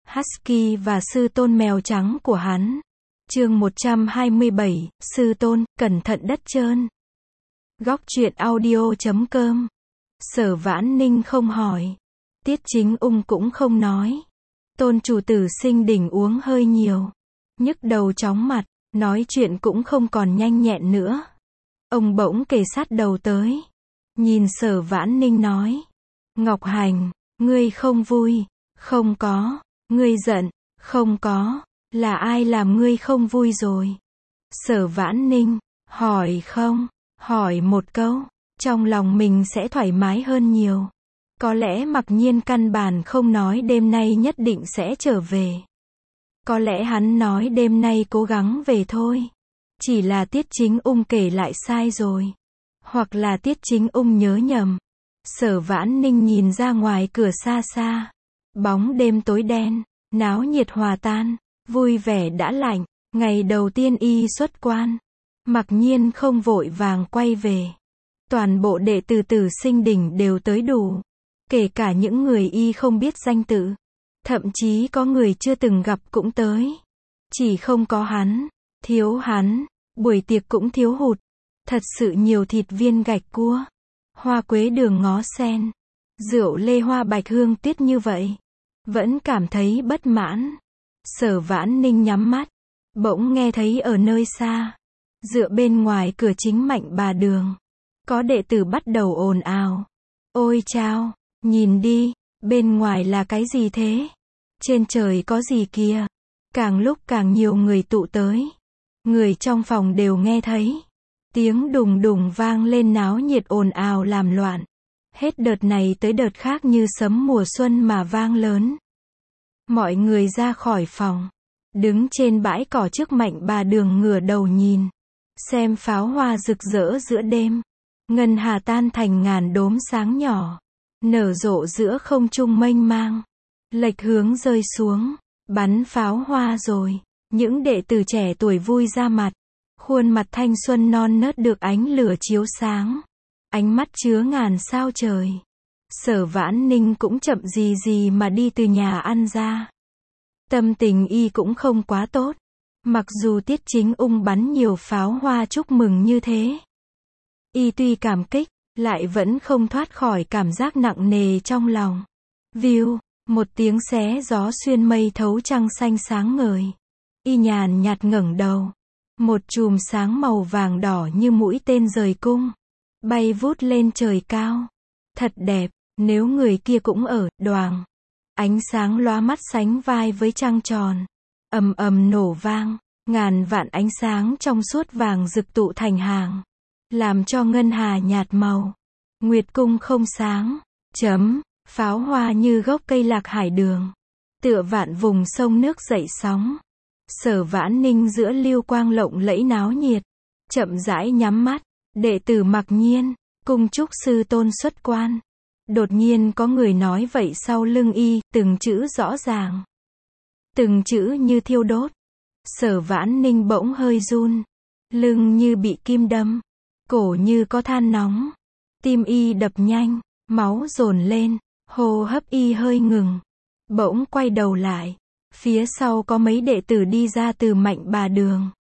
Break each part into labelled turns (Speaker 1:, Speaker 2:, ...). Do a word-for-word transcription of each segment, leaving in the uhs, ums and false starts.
Speaker 1: Husky và sư tôn mèo trắng của hắn. Chương một trăm hai mươi bảy, sư tôn, cẩn thận đất trơn. Góc truyện audio chấm com. Sở Vãn Ninh không hỏi. Tiết Chính Ung cũng không nói. Tôn chủ tử Sinh Đình uống hơi nhiều. Nhức đầu chóng mặt, nói chuyện cũng không còn nhanh nhẹn nữa. Ông bỗng kề sát đầu tới. Nhìn Sở Vãn Ninh nói. Ngọc Hành, ngươi không vui. Không có. Ngươi giận. Không có. Là ai làm ngươi không vui rồi? Sở Vãn Ninh, hỏi không? Hỏi một câu, trong lòng mình sẽ thoải mái hơn nhiều. Có lẽ Mặc Nhiên căn bản không nói đêm nay nhất định sẽ trở về. Có lẽ hắn nói đêm nay cố gắng về thôi. Chỉ là Tiết Chính Ung kể lại sai rồi. Hoặc là Tiết Chính Ung nhớ nhầm. Sở Vãn Ninh nhìn ra ngoài cửa xa xa. Bóng đêm tối đen, náo nhiệt hòa tan. Vui vẻ đã lạnh, ngày đầu tiên y xuất quan. Mặc Nhiên không vội vàng quay về. Toàn bộ đệ tử Tử Sinh Đình đều tới đủ. Kể cả những người y không biết danh tự. Thậm chí có người chưa từng gặp cũng tới. Chỉ không có hắn, thiếu hắn, buổi tiệc cũng thiếu hụt. Thật sự nhiều thịt viên gạch cua, hoa quế đường ngó sen, rượu lê hoa bạch hương tiết như vậy. Vẫn cảm thấy bất mãn. Sở Vãn Ninh nhắm mắt, bỗng nghe thấy ở nơi xa, dựa bên ngoài cửa chính Mạnh Bà Đường, có đệ tử bắt đầu ồn ào. Ôi chao, nhìn đi, bên ngoài là cái gì thế? Trên trời có gì kìa? Càng lúc càng nhiều người tụ tới. Người trong phòng đều nghe thấy. Tiếng đùng đùng vang lên náo nhiệt ồn ào làm loạn. Hết đợt này tới đợt khác như sấm mùa xuân mà vang lớn. Mọi người ra khỏi phòng, đứng trên bãi cỏ trước Mạnh Bà Đường ngửa đầu nhìn, xem pháo hoa rực rỡ giữa đêm. Ngân hà tan thành ngàn đốm sáng nhỏ, nở rộ giữa không trung mênh mang, lệch hướng rơi xuống, bắn pháo hoa rồi. Những đệ tử trẻ tuổi vui ra mặt, khuôn mặt thanh xuân non nớt được ánh lửa chiếu sáng, ánh mắt chứa ngàn sao trời. Sở Vãn Ninh cũng chậm gì gì mà đi từ nhà ăn ra. Tâm tình y cũng không quá tốt. Mặc dù Tiết Chính Ung bắn nhiều pháo hoa chúc mừng như thế. Y tuy cảm kích, lại vẫn không thoát khỏi cảm giác nặng nề trong lòng. View, một tiếng xé gió xuyên mây thấu trăng xanh sáng ngời. Y nhàn nhạt ngẩng đầu. Một chùm sáng màu vàng đỏ như mũi tên rời cung, bay vút lên trời cao. Thật đẹp. Nếu người kia cũng ở, đoàng. Ánh sáng lóa mắt sánh vai với trăng tròn. Ầm ầm nổ vang, ngàn vạn ánh sáng trong suốt vàng rực tụ thành hàng. Làm cho ngân hà nhạt màu. Nguyệt cung không sáng. Chấm, pháo hoa như gốc cây lạc hải đường. Tựa vạn vùng sông nước dậy sóng. Sở Vãn Ninh giữa lưu quang lộng lẫy náo nhiệt. Chậm rãi nhắm mắt, đệ tử Mặc Nhiên, cung chúc sư tôn xuất quan. Đột nhiên có người nói vậy sau lưng y, từng chữ rõ ràng. Từng chữ như thiêu đốt. Sở Vãn Ninh bỗng hơi run. Lưng như bị kim đâm. Cổ như có than nóng. Tim y đập nhanh, máu dồn lên, hô hấp y hơi ngừng. Bỗng quay đầu lại. Phía sau có mấy đệ tử đi ra từ Mạnh Bà Đường.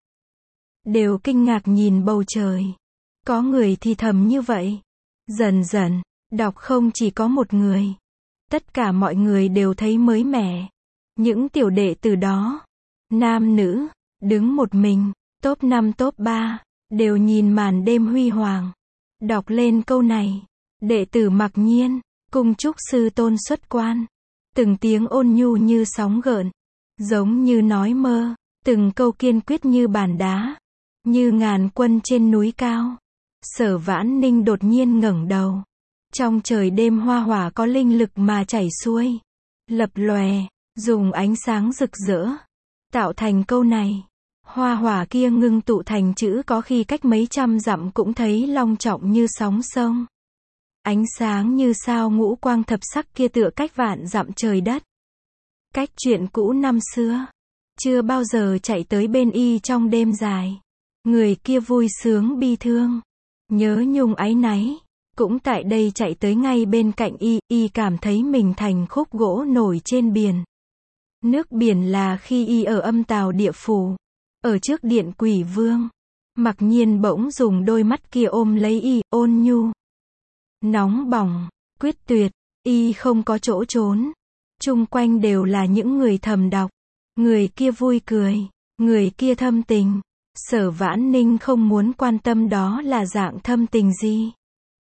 Speaker 1: Đều kinh ngạc nhìn bầu trời. Có người thì thầm như vậy. Dần dần. Đọc không chỉ có một người. Tất cả mọi người đều thấy mới mẻ. Những tiểu đệ từ đó, nam nữ, đứng một mình, top năm top ba, đều nhìn màn đêm huy hoàng. Đọc lên câu này. Đệ tử Mặc Nhiên, cung chúc sư tôn xuất quan. Từng tiếng ôn nhu như sóng gợn. Giống như nói mơ. Từng câu kiên quyết như bàn đá. Như ngàn quân trên núi cao. Sở Vãn Ninh đột nhiên ngẩng đầu. Trong trời đêm hoa hỏa có linh lực mà chảy xuôi, lập lòe, dùng ánh sáng rực rỡ, tạo thành câu này. Hoa hỏa kia ngưng tụ thành chữ có khi cách mấy trăm dặm cũng thấy long trọng như sóng sông. Ánh sáng như sao ngũ quang thập sắc kia tựa cách vạn dặm trời đất. Cách chuyện cũ năm xưa, chưa bao giờ chạy tới bên y trong đêm dài. Người kia vui sướng bi thương, nhớ nhung áy náy. Cũng tại đây chạy tới ngay bên cạnh y, y cảm thấy mình thành khúc gỗ nổi trên biển. Nước biển là khi y ở âm tào địa phủ, ở trước điện quỷ vương. Mặc nhiên bỗng dùng đôi mắt kia ôm lấy y, ôn nhu, nóng bỏng, quyết tuyệt, y không có chỗ trốn. Chung quanh đều là những người thầm đọc. Người kia vui cười, người kia thâm tình. Sở Vãn Ninh không muốn quan tâm đó là dạng thâm tình gì.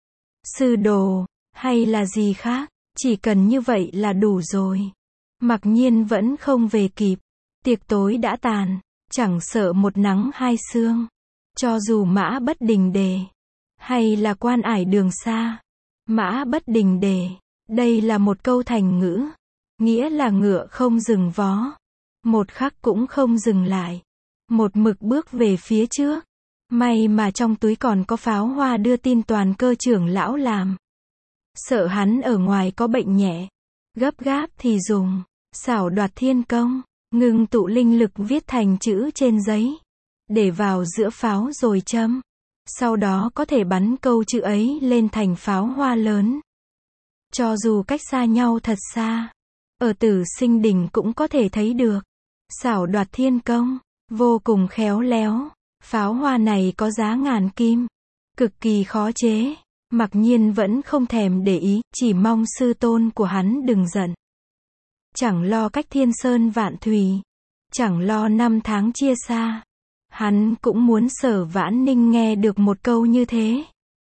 Speaker 1: Sư đồ, hay là gì khác, chỉ cần như vậy là đủ rồi. Mặc nhiên vẫn không về kịp. Tiệc tối đã tàn, chẳng sợ một nắng hai sương. Cho dù Mã Bất Đình Đề, hay là Quan Ải Đường Xa. Mã Bất Đình Đề, đây là một câu thành ngữ, nghĩa là ngựa không dừng vó, một khắc cũng không dừng lại, một mực bước về phía trước. May mà trong túi còn có pháo hoa đưa tin toàn cơ trưởng lão làm. Sợ hắn ở ngoài có bệnh nhẹ, gấp gáp thì dùng xảo đoạt thiên công, ngưng tụ linh lực viết thành chữ trên giấy, để vào giữa pháo rồi châm. Sau đó có thể bắn câu chữ ấy lên thành pháo hoa lớn. Cho dù cách xa nhau thật xa, ở Tử Sinh Đỉnh cũng có thể thấy được. Xảo đoạt thiên công, vô cùng khéo léo. Pháo hoa này có giá ngàn kim, cực kỳ khó chế. Mặc nhiên vẫn không thèm để ý, chỉ mong sư tôn của hắn đừng giận. Chẳng lo cách thiên sơn vạn thủy, chẳng lo năm tháng chia xa. Hắn cũng muốn Sở Vãn Ninh nghe được một câu như thế.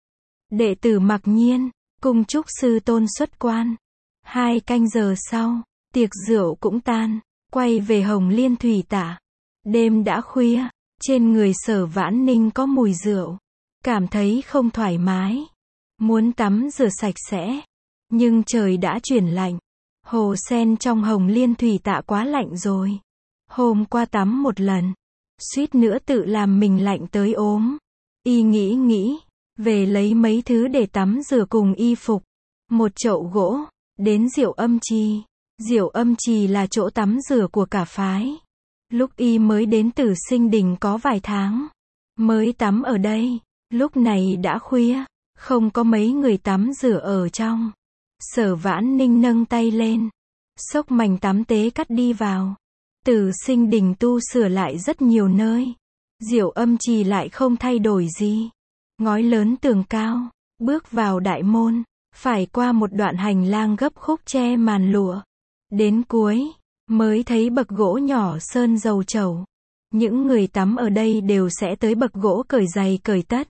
Speaker 1: Đệ tử Mặc Nhiên, cung chúc sư tôn xuất quan. Hai canh giờ sau, tiệc rượu cũng tan, quay về Hồng Liên Thủy Tạ. Đêm đã khuya, trên người Sở Vãn Ninh có mùi rượu, cảm thấy không thoải mái, muốn tắm rửa sạch sẽ, nhưng trời đã chuyển lạnh. Hồ sen trong Hồng Liên Thủy Tạ quá lạnh rồi. Hôm qua tắm một lần, suýt nữa tự làm mình lạnh tới ốm. Y nghĩ nghĩ, về lấy mấy thứ để tắm rửa cùng y phục. Một chậu gỗ, đến Diệu Âm Trì. Diệu Âm Trì là chỗ tắm rửa của cả phái. Lúc y mới đến Tử Sinh Đỉnh có vài tháng, mới tắm ở đây. Lúc này đã khuya, không có mấy người tắm rửa ở trong. Sở Vãn Ninh nâng tay lên, xốc mảnh tắm tế cắt đi vào. Tử Sinh Đỉnh tu sửa lại rất nhiều nơi. Diệu Âm Trì lại không thay đổi gì. Ngói lớn tường cao, bước vào đại môn, phải qua một đoạn hành lang gấp khúc che màn lụa. Đến cuối, mới thấy bậc gỗ nhỏ sơn dầu trầu. Những người tắm ở đây đều sẽ tới bậc gỗ cởi giày cởi tất.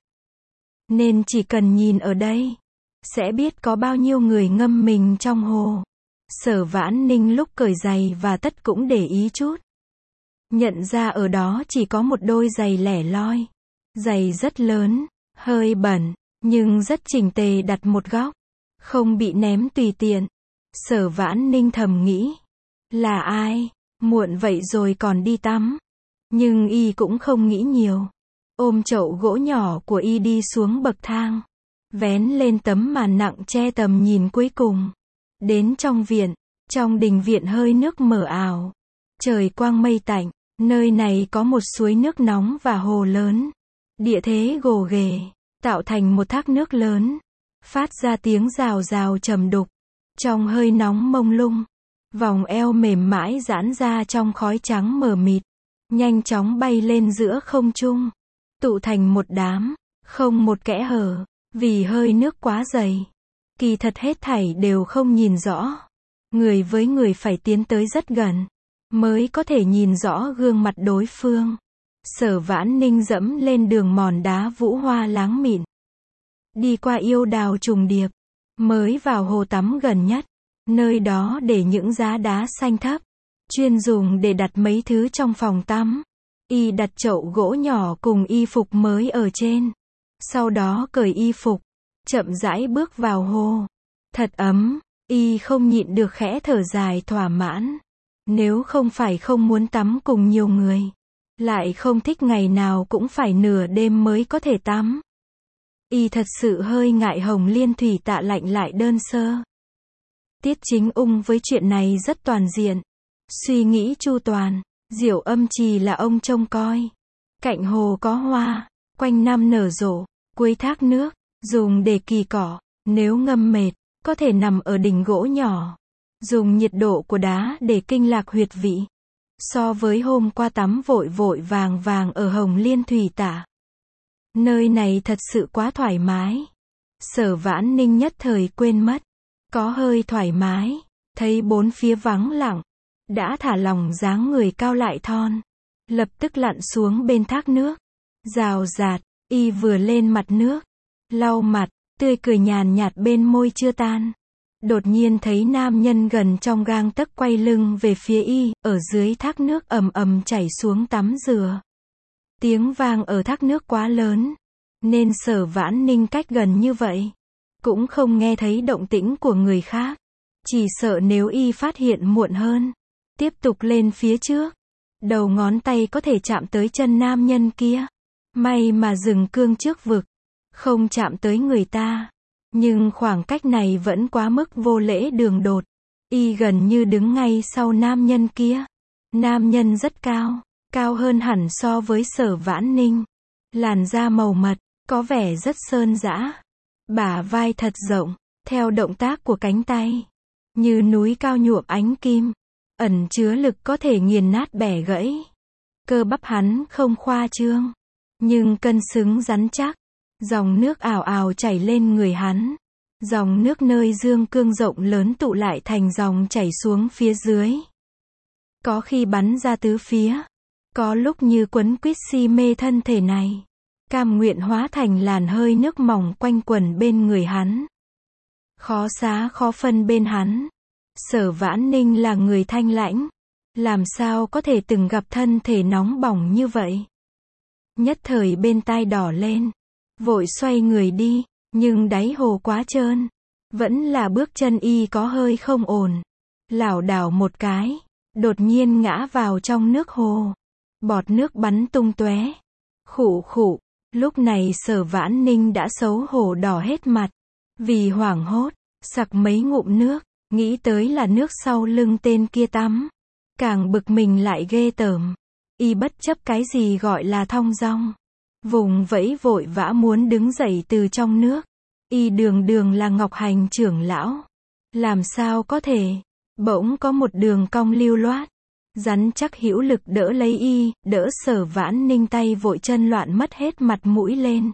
Speaker 1: Nên chỉ cần nhìn ở đây, sẽ biết có bao nhiêu người ngâm mình trong hồ. Sở Vãn Ninh lúc cởi giày và tất cũng để ý chút. Nhận ra ở đó chỉ có một đôi giày lẻ loi. Giày rất lớn, hơi bẩn, nhưng rất chỉnh tề đặt một góc, không bị ném tùy tiện. Sở Vãn Ninh thầm nghĩ, là ai, muộn vậy rồi còn đi tắm. Nhưng y cũng không nghĩ nhiều. Ôm chậu gỗ nhỏ của y đi xuống bậc thang, vén lên tấm màn nặng che tầm nhìn cuối cùng. Đến trong viện, trong đình viện hơi nước mờ ảo, trời quang mây tạnh, nơi này có một suối nước nóng và hồ lớn. Địa thế gồ ghề, tạo thành một thác nước lớn, phát ra tiếng rào rào trầm đục. Trong hơi nóng mông lung, vòng eo mềm mãi giãn ra trong khói trắng mờ mịt, nhanh chóng bay lên giữa không trung, tụ thành một đám, không một kẽ hở, vì hơi nước quá dày. Kỳ thật hết thảy đều không nhìn rõ. Người với người phải tiến tới rất gần, mới có thể nhìn rõ gương mặt đối phương. Sở Vãn Ninh dẫm lên đường mòn đá vũ hoa láng mịn, đi qua yêu đào trùng điệp, mới vào hồ tắm gần nhất. Nơi đó để những giá đá xanh thấp, chuyên dùng để đặt mấy thứ trong phòng tắm. Y đặt chậu gỗ nhỏ cùng y phục mới ở trên. Sau đó cởi y phục, chậm rãi bước vào hồ. Thật ấm, y không nhịn được khẽ thở dài thỏa mãn. Nếu không phải không muốn tắm cùng nhiều người, lại không thích ngày nào cũng phải nửa đêm mới có thể tắm. Y thật sự hơi ngại Hồng Liên Thủy Tạ lạnh lại đơn sơ. Tiết Chính Ung với chuyện này rất toàn diện, suy nghĩ chu toàn. Diệu Âm Trì là ông trông coi. Cạnh hồ có hoa, quanh năm nở rộ, cuối thác nước, dùng để kỳ cỏ. Nếu ngâm mệt, có thể nằm ở đỉnh gỗ nhỏ. dùng nhiệt độ của đá để kinh lạc huyệt vị. So với hôm qua tắm vội vội vàng vàng ở Hồng Liên Thủy Tả. Nơi này thật sự quá thoải mái. Sở Vãn Ninh nhất thời quên mất. Có hơi thoải mái. Thấy bốn phía vắng lặng. Đã thả lỏng dáng người cao lại thon. Lập tức lặn xuống bên thác nước. Rào rạt, y vừa lên mặt nước. Lau mặt, tươi cười nhàn nhạt bên môi chưa tan. Đột nhiên thấy nam nhân gần trong gang tấc quay lưng về phía y, ở dưới thác nước ầm ầm chảy xuống tắm rửa. Tiếng vang ở thác nước quá lớn, nên Sở Vãn Ninh cách gần như vậy, cũng không nghe thấy động tĩnh của người khác. Chỉ sợ nếu y phát hiện muộn hơn, tiếp tục lên phía trước, đầu ngón tay có thể chạm tới chân nam nhân kia. May mà rừng cương trước vực, không chạm tới người ta. Nhưng khoảng cách này vẫn quá mức vô lễ đường đột. Y gần như đứng ngay sau nam nhân kia. Nam nhân rất cao, cao hơn hẳn so với Sở Vãn Ninh. Làn da màu mật, có vẻ rất sơn dã. Bả vai thật rộng, theo động tác của cánh tay. Như núi cao nhuộm ánh kim, ẩn chứa lực có thể nghiền nát bẻ gãy. Cơ bắp hắn không khoa trương, nhưng cân xứng rắn chắc. Dòng nước ào ào chảy lên người hắn. Dòng nước nơi dương cương rộng lớn tụ lại thành dòng chảy xuống phía dưới. Có khi bắn ra tứ phía. Có lúc như quấn quýt si mê thân thể này. Cam nguyện hóa thành làn hơi nước mỏng quanh quẩn bên người hắn. Khó xá khó phân bên hắn. Sở Vãn Ninh là người thanh lãnh. Làm sao có thể từng gặp thân thể nóng bỏng như vậy. Nhất thời bên tai đỏ lên. Vội xoay người đi, nhưng đáy hồ quá trơn. Vẫn là bước chân y có hơi không ổn. Lảo đảo một cái, đột nhiên ngã vào trong nước hồ. Bọt nước bắn tung tóe. Khụ khụ, lúc này Sở Vãn Ninh đã xấu hổ đỏ hết mặt. Vì hoảng hốt, sặc mấy ngụm nước, nghĩ tới là nước sau lưng tên kia tắm. Càng bực mình lại ghê tởm. Y bất chấp cái gì gọi là thong dong. Vùng vẫy vội vã muốn đứng dậy từ trong nước. Y đường đường là Ngọc Hành trưởng lão. Làm sao có thể. Bỗng có một đường cong lưu loát. Rắn chắc hữu lực đỡ lấy y, đỡ Sở Vãn Ninh tay vội chân loạn mất hết mặt mũi lên.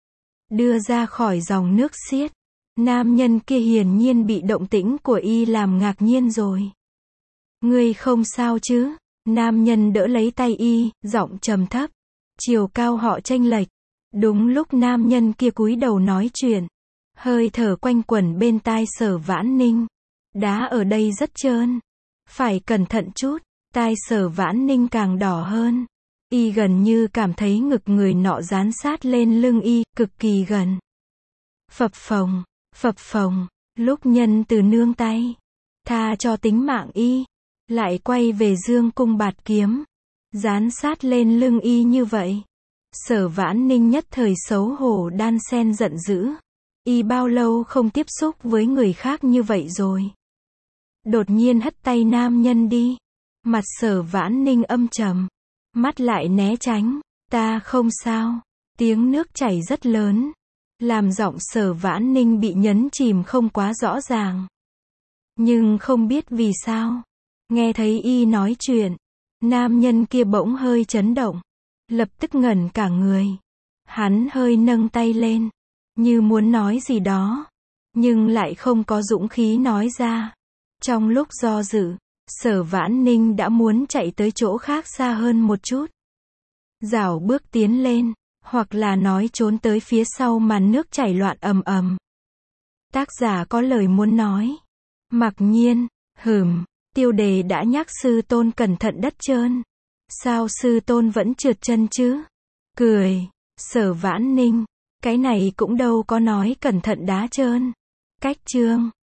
Speaker 1: Đưa ra khỏi dòng nước xiết. Nam nhân kia hiển nhiên bị động tĩnh của y làm ngạc nhiên rồi. Ngươi không sao chứ? Nam nhân đỡ lấy tay y, giọng trầm thấp. Chiều cao họ chênh lệch. Đúng lúc nam nhân kia cúi đầu nói chuyện, hơi thở quanh quẩn bên tai Sở Vãn Ninh. Đá ở đây rất trơn. Phải cẩn thận chút. Tai Sở Vãn Ninh càng đỏ hơn. Y gần như cảm thấy ngực người nọ dán sát lên lưng y, cực kỳ gần. Phập phồng, phập phồng. Lúc nhân từ nương tay, tha cho tính mạng y, lại quay về dương cung bạt kiếm. Dán sát lên lưng y như vậy. Sở Vãn Ninh nhất thời xấu hổ đan sen giận dữ. Y bao lâu không tiếp xúc với người khác như vậy rồi. Đột nhiên hất tay nam nhân đi. Mặt Sở Vãn Ninh âm trầm. Mắt lại né tránh. Ta không sao. Tiếng nước chảy rất lớn. Làm giọng Sở Vãn Ninh bị nhấn chìm không quá rõ ràng. Nhưng không biết vì sao. Nghe thấy y nói chuyện. Nam nhân kia bỗng hơi chấn động. Lập tức ngẩn cả người. Hắn hơi nâng tay lên. Như muốn nói gì đó. Nhưng lại không có dũng khí nói ra. Trong lúc do dự, Sở Vãn Ninh đã muốn chạy tới chỗ khác xa hơn một chút. Rảo bước tiến lên. Hoặc là nói trốn tới phía sau màn nước chảy loạn ầm ầm. Tác giả có lời muốn nói. Mặc nhiên, hừm, tiêu đề đã nhắc sư tôn cẩn thận đất trơn. Sao sư tôn vẫn trượt chân chứ? Cười. Sở Vãn Ninh, cái này cũng đâu có nói cẩn thận đá trơn. Cách chương.